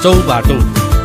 चौबाटो।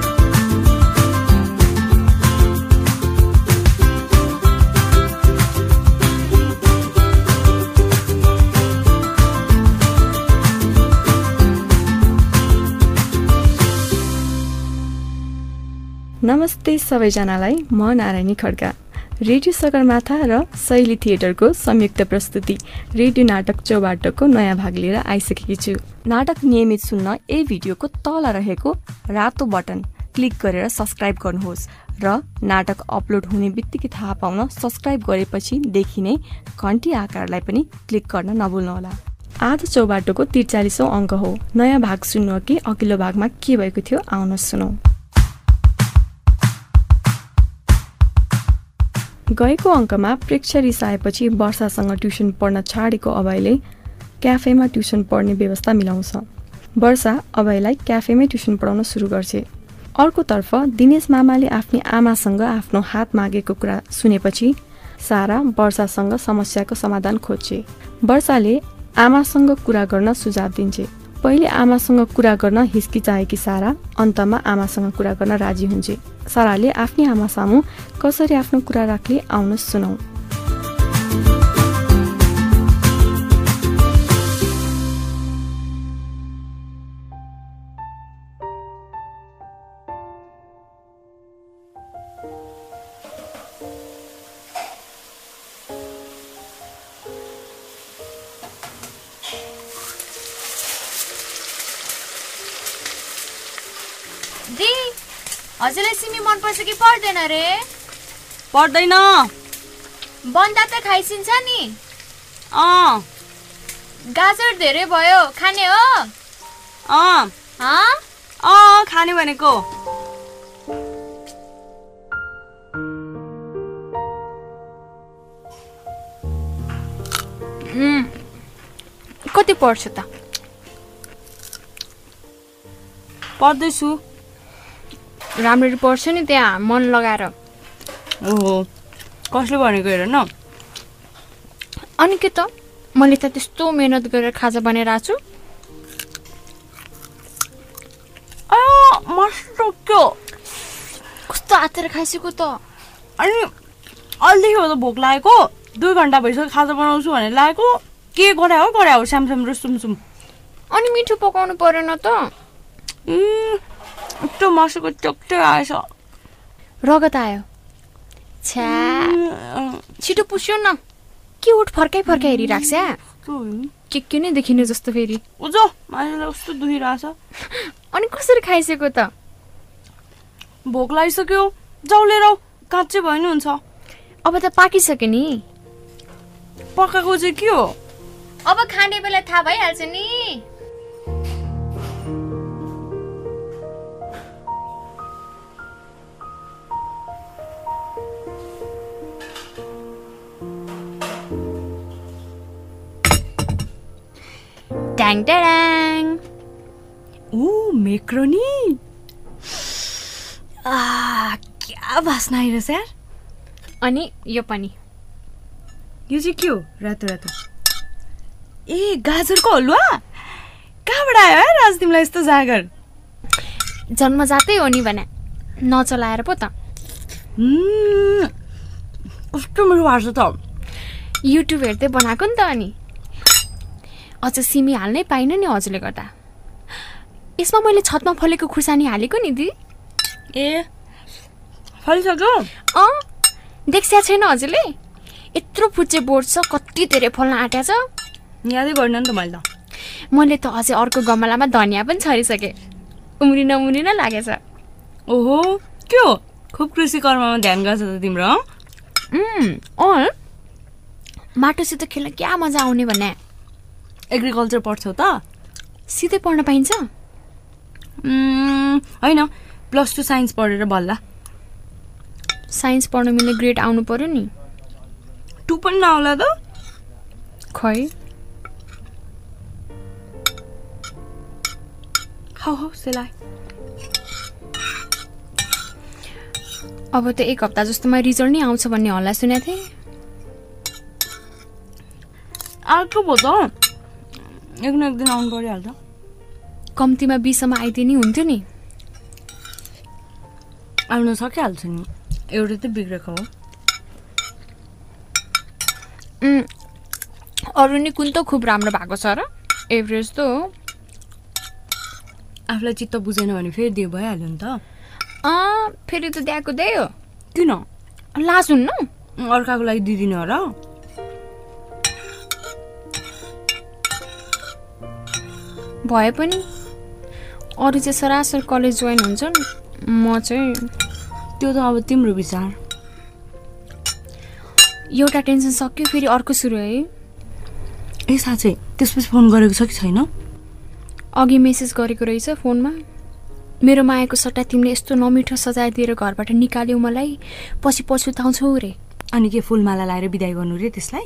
नमस्ते सबैजनालाई, म नारायणी खड्का। रेडियो सगरमाथा र शैली थिएटरको संयुक्त प्रस्तुति रेडियो नाटक चौबाटोको नयाँ भाग लिएर आइसकेकी छु। नाटक नियमित सुन्न यही भिडियोको तल रहेको रातो बटन क्लिक गरेर सब्स्क्राइब गर्नुहोस् र नाटक अपलोड हुने बित्तिकै थाहा पाउन सब्स्क्राइब गरेपछि देखिने घण्टी आकारलाई पनि क्लिक गर्न नभुल्नुहोला। आज चौबाटोको 43औं अङ्क हो। नयाँ भाग सुन्नु कि अघिल्लो भागमा के भएको थियो, आउनुहोस् सुनौ। गएको अङ्कमा प्रेक्ष रिसाएपछि वर्षासँग ट्युसन पढ्न छाडेको अभयले क्याफेमा ट्युसन पढ्ने व्यवस्था मिलाउँछ। वर्षा अभयलाई क्याफेमै ट्युसन पढाउन सुरु गर्छ। अर्कोतर्फ दिनेश मामाले आफ्नी आमासँग आफ्नो हात मागेको कुरा सुनेपछि सारा वर्षासँग समस्याको समाधान खोज्छे। वर्षाले आमासँग कुरा गर्न सुझाव दिन्छे। पहिले आमासँग कुरा गर्न हिचकिचाएकी सारा अन्तमा आमासँग कुरा गर्न राजी हुन्छे। साराले आफ्नी आमा सामु कसरी आफ्नो कुरा राख्ने, आउनुहोस् सुनौ। हजुरलाई सिमी मन पर्छ कि पर्दैन रे? पर्दैन। बन्दा त खाइसिन्छ नि। गाजर धेरै भयो, खाने हो? खाने भनेको। कति पर्छ त? पढ्दैछु। राम्ररी पर्छ नि त्यहाँ मन लगाएर। ओहो, कसले भनेको हेर न। अनि के त, मैले त त्यस्तो मेहनत गरेर खाजा बनाइरहेको छु। मस्तो क्या, कस्तो आतेर खाइसक्यो त। अनि अहिलेदेखि त भोक लागेको, 2 घन्टा भइसक्यो खाजा बनाउँछु भनेर लागेको। के गरायो स्यामस्याम र सुमसुम। अनि मिठो पकाउनु परेन त? यस्तो मासुको चक्टे आएछ। रगत आयो। छ्या, छिटो पुस्यो न। के उठ फर्काइ हेरिराख्छ? के नै देखिने जस्तो फेरि। उजो मान्छेलाई कस्तो दुखिरहेछ। अनि कसरी खाइसक्यो त? भोक लागिसक्यो, जाउ लिएर काँच्चै भयो नि हुन्छ। अब त पाकिसक्यो नि। पकाएको चाहिँ के हो? अब खाने बेला थाहा भइहाल्छ नि। ट्याङ ट्याङ। मेक्रोनी। क्या बास्ना आइरहेछ यार। अनि यो पनि। यो चाहिँ के हो? रातो रातो। ए, गाजरको हलुवा। कहाँबाट आयो यार आज तिमीलाई यस्तो जागर? जन्मजातै हो नि भने, नचलाएर पो त। कस्तो मिठो भएको छ त। युट्युब हेर्दै बनाएको नि त। अनि अझ सिमी हाल्नै पाइन नि हजुरले गर्दा। यसमा मैले छतमा फलेको खुर्सानी हालेको नि दि। ए, फलिसक्यो? देख्या छैन हजुरले? यत्रो फुच्चे बोर्ड छ, कति धेरै फल्न आँट्या छ। यादै गर्न नि त मैले त। मैले त अझै अर्को गमलामा धनिया पनि छरिसकेँ। उम्रिन लागेछ। ओहो, के हो? खुब कृषि कर्ममा ध्यान गर्छ त तिम्रो। माटोसित खेल्न क्या मजा आउने भन्ने। एग्रिकल्चर पढ्छौ त? सिधै पढ्न पाइन्छ? होइन, +2 साइन्स पढेर बल्ल। साइन्स पढ्न मिल्ने ग्रेड आउनु पर्यो नि। 2 पनि नआउला त? खै, हो सेलाइ। अब त 1 हप्ता जस्तोमा रिजल्ट नै आउँछ भन्ने हल्ला सुनेको थिएँ। अर्को भो त, एक दिन आउनु परिहाल्छ। कम्तीमा 20 सम्म आइदिए नि हुन्थ्यो नि। आउन सकिहाल्छ नि एउटा त बिग्रेको हो अरू नि कुन त खुब राम्रो भएको छ र एभरेज त हो आफूलाई चित्त बुझेन भने फेरि दियो भइहाल्यो नि त फेरि त दिएको दे हो किन लाज हुन्न अर्काको लागि दिदिन हो र भए पनि अरू चाहिँ सरासर कलेज जोइन हुन्छन् म चाहिँ त्यो त अब तिम्रो विचार एउटा टेन्सन सक्यो फेरि अर्को सुरु है ए साँच्चै त्यसपछि फोन गरेको छ कि छैन अघि मेसेज गरेको रहेछ फोनमा मेरो मायाको सट्टा तिमीले यस्तो नमिठो सजाय दिएर घरबाट निकाल्यौ मलाई पछि पछुताउँछौ रे अनि के फुलमाला लाएर बिदाई गर्नु रे त्यसलाई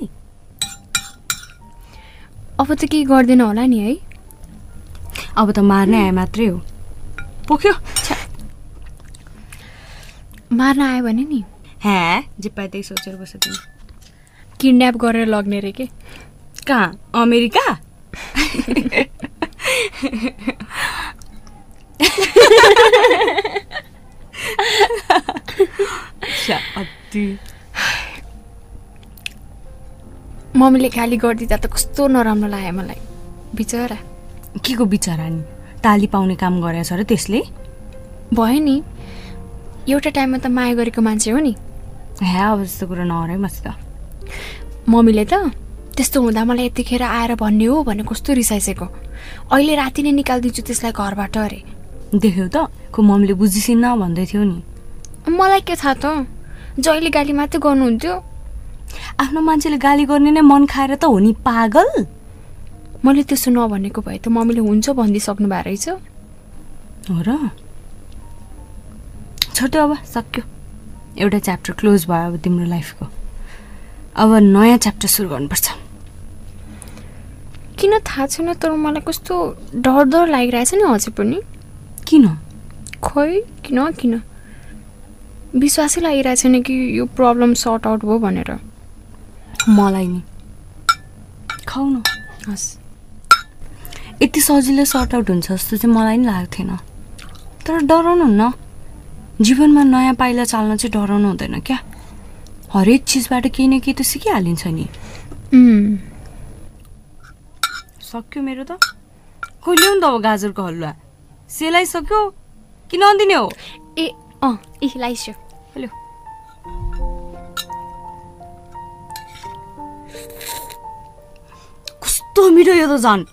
अब त केही गर्दैन होला नि है अब त मार्नै आए मात्रै हो पोख्यो मार्न आयो भने नि जे पाए त्यही सोचेर बस्छ तिमी किडन्याप गरेर लग्ने रे के कहाँ अमेरिका मम्मीले गाली गरिदिँदा त कस्तो नराम्रो लाग्यो मलाई बिचरा के को बिचरा नि ताली पाउने काम गरेछ र त्यसले भयो नि एउटा टाइममा त माया गरेको मान्छे हो नि अब जस्तो कुरा नहरै मसित मम्मीले त त्यस्तो हुँदा मलाई यतिखेर आएर भन्ने हो भने कस्तो रिसाइसकेको अहिले राति नै निकालिदिन्छु त्यसलाई घरबाट अरे देख्यौ त को मम्मीले बुझिसिन्न भन्दै थियो नि मलाई के थाहा त जहिले गाली मात्रै गर्नुहुन्थ्यो आफ्नो मान्छेले गाली गर्ने नै मन खाएर त हो नि पागल मैले त्यसो नभनेको भए त मम्मीले हुन्छ भनिदिइसक्नु भएको रहेछ हो र छोटो अब सक्यो एउटा च्याप्टर क्लोज भयो अब तिम्रो लाइफको अब नयाँ च्याप्टर सुरु गर्नुपर्छ किन थाहा छैन तर मलाई कस्तो डर लागिरहेछ नि अझै पनि किन खै किन विश्वासै लागिरहेछ नि कि यो प्रब्लम सर्ट आउट भयो भनेर मलाई नि खाऊ न हस् यति सजिलो सर्ट आउट हुन्छ जस्तो चाहिँ मलाई नि लागेको थिएन तर डराउनु हुन्न जीवनमा नयाँ पाइला चाल्न चाहिँ डराउनु हुँदैन क्या हरेक चिजबाट केही न केही त सिकिहालिन्छ नि सक्यो मेरो त खोइ ल्याउनु त अब गाजरको हलुवा सेलाइसक्यो कि नदिने हो ए लाइस्यो हेलो कस्तो मिठो यो त झन्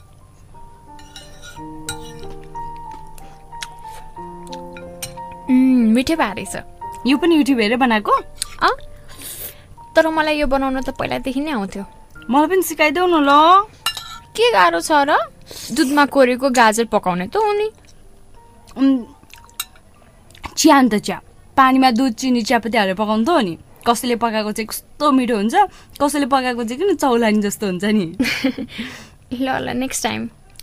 मिठै भए रहेछ यो पनि युट्युब हेरेर बनाएको तर मलाई यो बनाउन त पहिलादेखि नै आउँथ्यो मलाई पनि सिकाइदेऊ न ल के गाह्रो छ र दुधमा कोरेको गाजर पकाउने त हो नि चिया नि त चिया पानीमा दुध चिनी चियापत्ती हालेर पकाउनु त हो नि कसैले पकाएको चाहिँ कस्तो मिठो हुन्छ कसैले पकाएको चाहिँ किन चौलानी जस्तो हुन्छ नि ल नेक्स्ट टाइम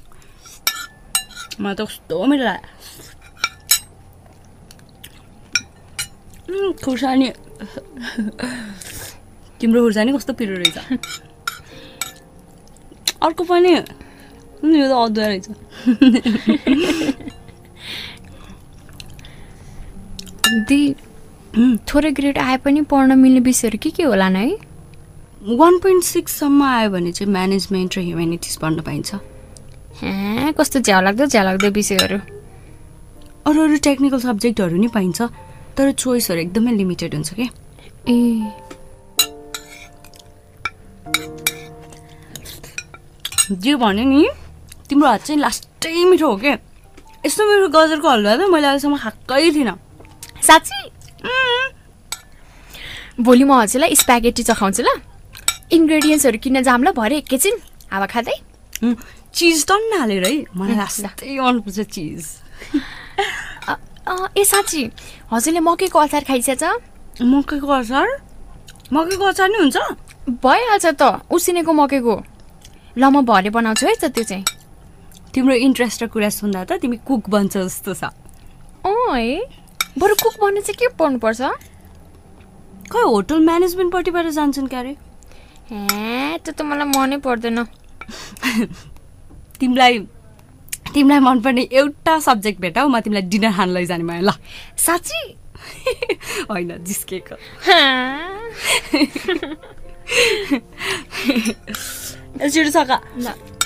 मलाई त कस्तो मिठो लाग्यो खुर्सानी तिम्रो खुर्सानी कस्तो पिरो रहेछ अर्को पनि यो त अदुवा रहेछ दी थोरै ग्रेड आए पनि पढ्न मिल्ने विषयहरू के होला न है 1.6 सम्म आयो भने चाहिँ म्यानेजमेन्ट र ह्युमेनिटिज पढ्न पाइन्छ कस्तो झ्याउ लाग्दो विषयहरू अरू टेक्निकल सब्जेक्टहरू नि पाइन्छ तर चोइसहरू एकदमै लिमिटेड हुन्छ क्या ए जे भने नि तिम्रो हात चाहिँ लास्टै मिठो हो क्या यस्तो मिठो गाजरको हलुवा त मैले अहिलेसम्म खाएकै थिइनँ साँच्चै भोलि म हजुरलाई स्प्यागेटी चखाउँछु ल इन्ग्रेडियन्ट्सहरू किन्न जाम ल भरे एकैछिन हावा खाँदै चिज टन्न हालेर है मलाई लास्टै मनपर्छ चिज ए साँच्ची हजुरले मकैको अचार खाइसकेछ मकैको अचार नि हुन्छ भइहाल्छ त उसिनेको मकैको ल म भरे बनाउँछु है त त्यो चाहिँ तिम्रो इन्ट्रेस्ट र कुरा सुन्दा त तिमी कुक बन्छ जस्तो छ है बरु कुक बन्नु चाहिँ के पढ्नुपर्छ खै होटल म्यानेजमेन्टपट्टिबाट जान्छन् क्यारे त्यो त मलाई मनै पर्दैन तिमीलाई मनपर्ने एउटा सब्जेक्ट भेटाऊ म तिमीलाई डिनर खान लैजाने भयो ल साँच्ची होइन जिस्केको छिटो सका ल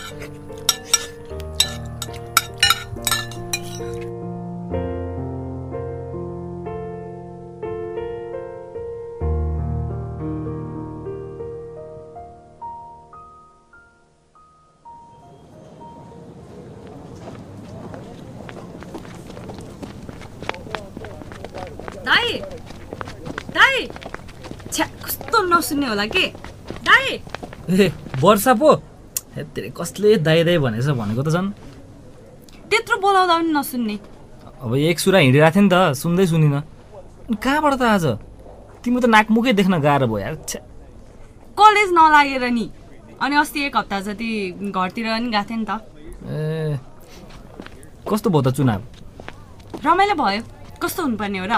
दाइ दाइ छ्या कस्तो नसुन्ने होला के दाइ ए वर्षा पो हेत्तेरी कसले दाइ दाइ भनेछ भनेको त झन् त्यत्रो बोलाउँदा पनि नसुन्ने अब एक सुरा हिँडिरहेको थियो नि त सुन्दै सुनिन अनि कहाँबाट त आज तिम्रो त नाकमुखै देख्न गाह्रो भयो यार छ्या कलेज नलागेर नि अनि अस्ति एक हप्ता जति घरतिर पनि गएको थिएँ नि त ए कस्तो भयो त चुनाव रमाइलो भयो कस्तो हुनुपर्ने हो र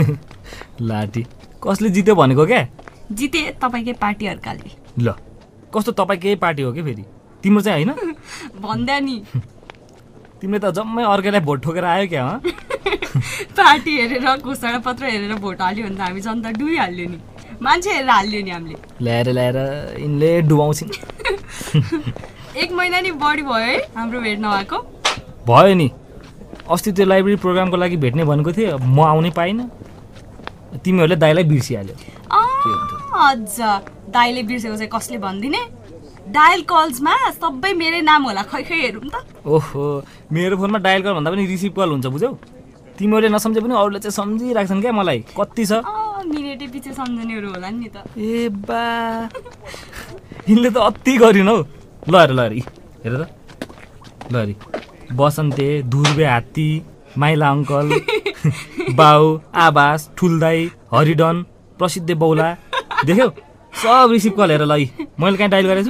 लाटी कसले जित्यो भनेको क्या जिते तपाईँकै पार्टी अर्काले ल कस्तो तपाईँकै पार्टी हो कि फेरि तिम्रो चाहिँ होइन भन्दा नि तिमीले त जम्मै अर्कैलाई भोट ठोकेर आयो क्या पार्टी हेरेर घोषणा पत्र हेरेर भोट हाल्यो भने त हामी जनता डुबिहाल्यो नि मान्छे हेरेर हाल्यो नि हामीले ल्याएर यिनले डुबाउँछिन् 1 महिना नि बढी भयो है हाम्रो भेट नभएको भयो नि अस्ति त्यो लाइब्रेरी प्रोग्रामको लागि भेट्ने भनेको थिएँ म आउनै पाइनँ तिमीहरूले दाइलाई बिर्सिहाल्यो अझ दाइले बिर्सेको चाहिँ कसले भनिदिने डायल कल्समा सबै मेरै नाम होला खै हेरौँ त ओहो मेरो फोनमा डायल कल भन्दा पनि रिसिभ कल हुन्छ बुझ्यौ तिमीहरूले नसम्झे पनि अरूले चाहिँ सम्झिराख्छन् क्या मलाई कति छ मिनेटै पछि सम्झनेहरू होला नि त ए बा यिनले त अति गरिन हौ ल हेर त ल हेरी बसन्ते धुर्बे हात्ती माइला अङ्कल बाउ आवास ठुलदाई हरिडन प्रसिद्ध बौला देख्यौ सब रिसिभ कल हेर ल मैले कहीँ डायल गरेछु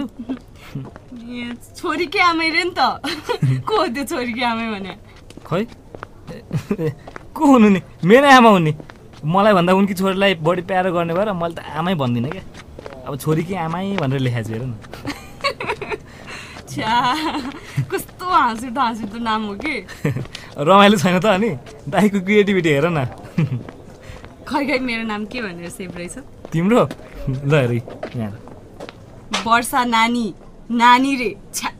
छोरीकै आमै रे नि त को हो त्यो छोरीकै आमै भने खै को हुनु नि मेरै आमा हुने मलाई भन्दा उनकी छोरीलाई बढी प्यारो गर्ने भएर मैले त आमै भन्दिनँ क्या अब छोरीकै आमै भनेर लेखाएको छु हेर न कस्तो हाँसुटो नाम हो कि रमाइलो छैन त अनि दाइको क्रिएटिभिटी हेर न खै मेरो नाम के भनेर सेभ रहेछ तिम्रो ल हेर यहाँ वर्षा नानी रे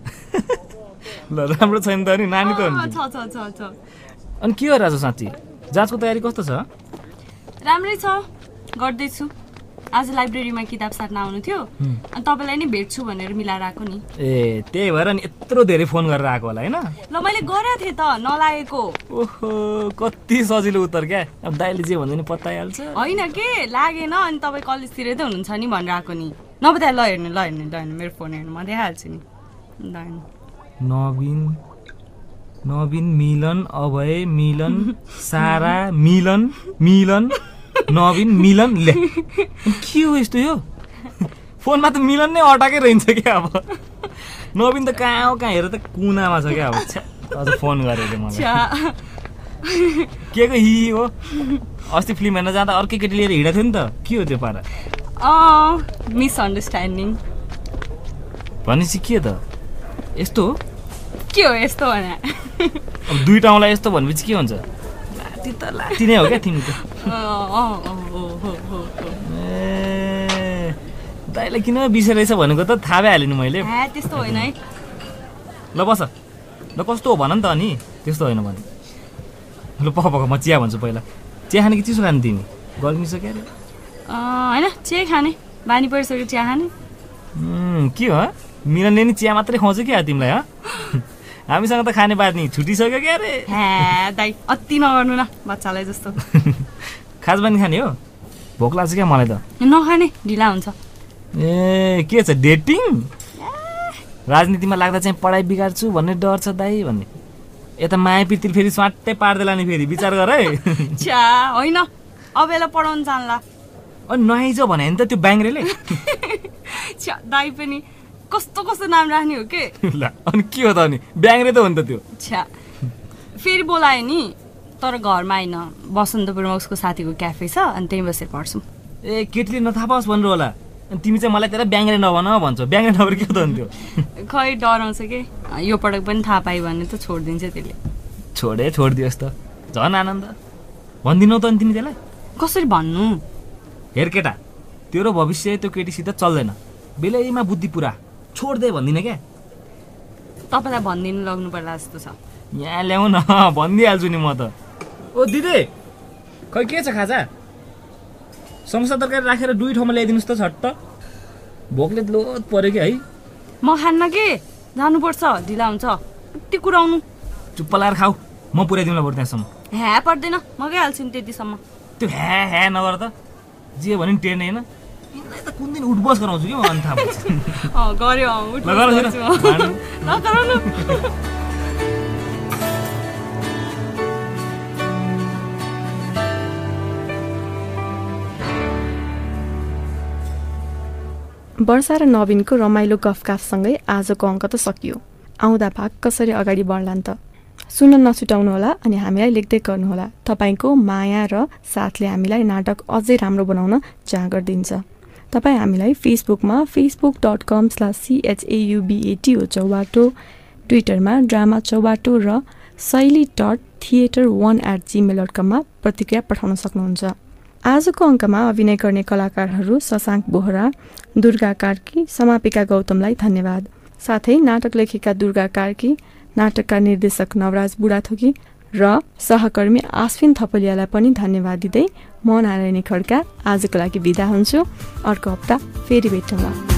ल राम्रो छैन त अनि नानी त छ अनि के हो राजु साँच्ची जाँचको तयारी कस्तो छ राम्रै छ गर्दैछु आज लाइब्रेरीमा किताब साट्न आउनु थियो अनि तपाईँलाई नि भेट्छु भनेर मिलाएर आएको नि ए त्यही भएर नि यत्रो धेरै फोन गरेर आएको होला होइन ल मैले गरेको थिएँ त नलागेको ओहो कति सजिलो उत्तर क्या अब दाइले जे भन्दा नि पत्ता आइहाल्छ होइन के लागेन अनि तपाईँ कलेजतिरै त हुनुहुन्छ नि भनेर आएको नि नबता ल हेर्नु मेरो फोन हेर्नु म देखाइहाल्छु नि नवीन मिलन अभय मिलन सारा मिलन नवीन मिलन ले के हो यस्तो यो फोनमा त मिलन नै अटाकै रहन्छ क्या अब नवीन त कहाँ हेर त कुनामा छ क्या अब अझ फोन गरेको मलाई के को हि हो अस्ति फिल्म हेर्न जाँदा अर्कै केटी लिएर हिँडेको थियो नि त के हो त्यो पारा मिसअन्डरस्ट्यान्डिङ भनेपछि के त यस्तो हो के हो यस्तो भने अब दुई ठाउँलाई यस्तो भनेपछि के हुन्छ लाती नै हो क्या तिमी त ए दाइले किन बिर्सेरहेछ भनेको त थाहा भइहाल्यो नि मैले त्यस्तो होइन है ल बस ल कस्तो हो भन नि त अनि त्यस्तो होइन भने ल पक म चिया भन्छु पहिला चिया खाने कि चिसो खाने तिमी गर्मी छ क्या अरे होइन चिया खाने बानी परिसक्यो चिया खाने के हो मिलनले नि चिया मात्रै खुवाउँछ क्या तिमीलाई हामीसँग त खाने बात नि छुटिसक्यो क्या अरे दाइ अति नगर्नु न बच्चालाई जस्तो खास बानी खाने हो भोक लाग्छ क्या मलाई त नखाने ढिला हुन्छ ए के छ डेटिङ राजनीतिमा लाग्दा चाहिँ पढाइ बिगार्छु भन्ने डर छ दाइ भन्ने यता माया पितिल फेरि स्वाटै पार्दैला नि फेरि विचार गर है होइन अब यसलाई पढाउनु जान्ला अनि नआइज भने नि त त्यो ब्याङ्ग्रेले दाइ पनि कस्तो नाम राख्ने हो के ल अनि के हो त अनि ब्याङ्ग्रे त हो नि त त्यो फेरि बोलायो नि तर घरमा आइन बसन्तपुरमा उसको साथीको क्याफे छ अनि त्यहीँ बसेर पढ्छौँ ए केटीले नथाहा पाओस् भनेर होला अनि तिमी चाहिँ मलाई त्यहाँ ब्याङ्ग्रे नभन भन्छौ ब्याङ्ग्रे नभएर के हो त अन्त्यो खै डराउँछ कि यो पटक पनि थाहा पायो भने त छोडिदिन्छ त्यसले छोडिदियोस् त झन् आनन्द भनिदिनौ त अनि तिमी त्यसलाई कसरी भन्नु? हेर केटा, तेरो भविष्य त्यो केटीसित चल्दैन। बेलैमा बुद्धि पुरा छोड्दे भन्दिनँ क्या। तपाईँलाई भनिदिनु लाग्नु पर्ला जस्तो छ। यहाँ ल्याउ न, भनिदिइहाल्छु नि म त। ओ दिदी, खै के छ खाजा? समोसा तरकारी राखेर 2 ठाउँमा ल्याइदिनुहोस् त झट्ट। भोकले लोत पर्यो कि है। म खान्न कि, जानुपर्छ, ढिला हुन्छ। यति कुराउनु। चुप्प लाएर खाऊ, म पुऱ्याइदिउँला बरु त्यहाँसम्म। ह्या पर्दैन, म गइहाल्छु नि त्यतिसम्म। त्यो ह्या नगर त, जे भने नि टेर्ने होइन। यिनलाई त कुन दिन उठबस गराउँछु कि म अनि थाहा पाउँछु। गऱ्यो, नगराउनु। वर्षा र नवीनको रमाइलो गफगाफसँगै आजको अङ्क त सकियो। आउँदा भाग कसरी अगाडि बढ्लान् त? सुन्न नछुटाउनुहोला अनि हामीलाई लेख्दै गर्नुहोला। तपाईँको माया र साथले हामीलाई नाटक अझै राम्रो बनाउन जाँगर दिन्छ। तपाईँ हामीलाई फेसबुकमा facebook.com/CHAUBATO चौबाटो, ट्विटरमा ड्रामा चौबाटो र शैली.theater1@gmail.com मा प्रतिक्रिया पठाउन सक्नुहुन्छ। आजको अङ्कमा अभिनय गर्ने कलाकारहरू शशाङ्क बोहरा, दुर्गा कार्की, समापिका गौतमलाई धन्यवाद। साथै नाटक लेखेका दुर्गा कार्की, नाटकका निर्देशक नवराज बुढाथोकी र सहकर्मी आश्विन थपलियालाई पनि धन्यवाद दिँदै म नारायणी खड्का आजको लागि बिदा हुन्छु। अर्को हप्ता फेरि भेटौँला।